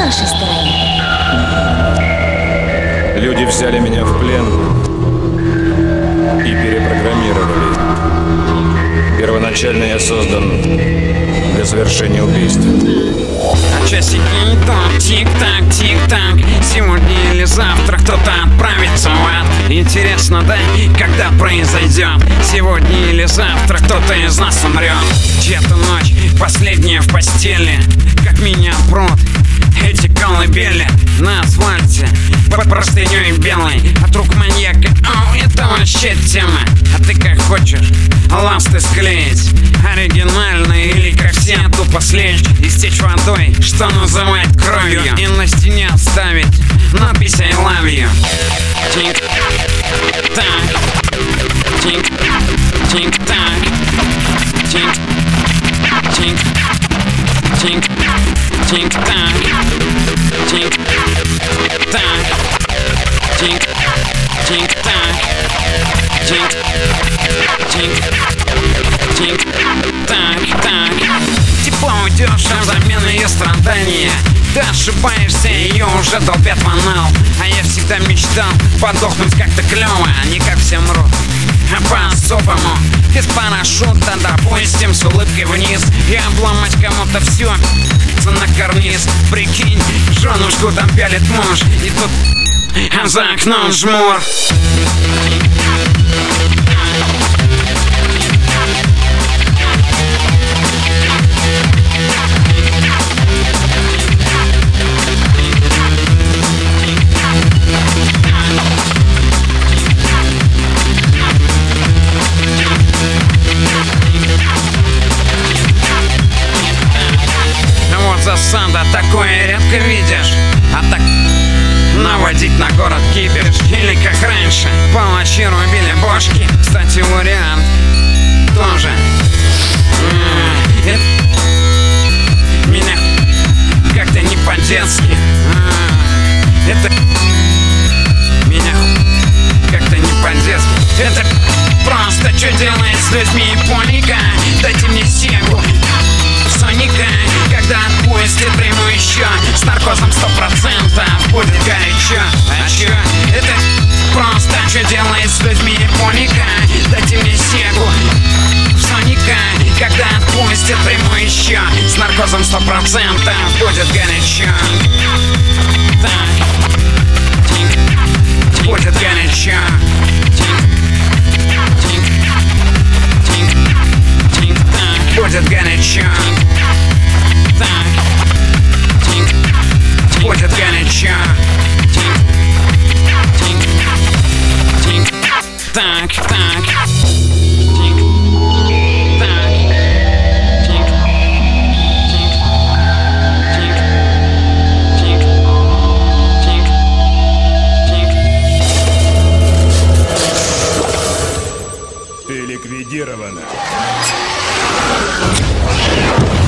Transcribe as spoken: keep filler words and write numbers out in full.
нашей стороне. Люди взяли меня в плен и перепрограммировали. Первоначально я создан для совершения убийства. А часики идут, тик-так, тик-так. Сегодня или завтра кто-то отправится в ад. Интересно, да, когда произойдет? Сегодня или завтра кто-то из нас умрет. Чья-то ночь, последняя в постели. Как меня прут эти колыбели на асфальте под простыней белой от рук маньяка. О, это вообще тема. А ты как хочешь ласты склеить, оригинальные или как все тупо слечь, истечь водой, что называют кровью, и на стене оставить надпись I love you. Тик так, тик, тик так, тик, тик, тик, тик так, тик так, тик, тик так, тик, тик, тик так, так. Тепло удешев взамен ее страдания. Ты ошибаешься, ее уже долбят манал. А я всегда мечтал подохнуть как-то клево, а не как все мрут, а по-особому. Без парашюта, допустим, с улыбкой вниз, и обломать кому-то все на карниз. Прикинь, женушку там пялит муж, и тут а за окном жмур. Вот засада, такое редко видишь. А так наводить на город кипиш. Или как раньше, палачи рубили бошки. Кстати, вариант тоже. Это меня как-то не по-детски. Это меня как-то не по-детски. Это просто что делает с людьми Поника. Дайте мне силу Соника, когда отпустит, приму еще с наркозом сто процентов будет горячо. А чё? Это просто что делает с людьми Поника. Дайте мне силу Соника, когда отпустит, приму еще с наркозом сто процентов будет горячо. Так, тик, будет горячо. Тик, тик, тик, тик, так, будет горячо. Так, тик, будет горячо. Тик, тик, тик, так, так, тик, так, тик, тик, тик, тик, тик, тик. Ты ликвидирована.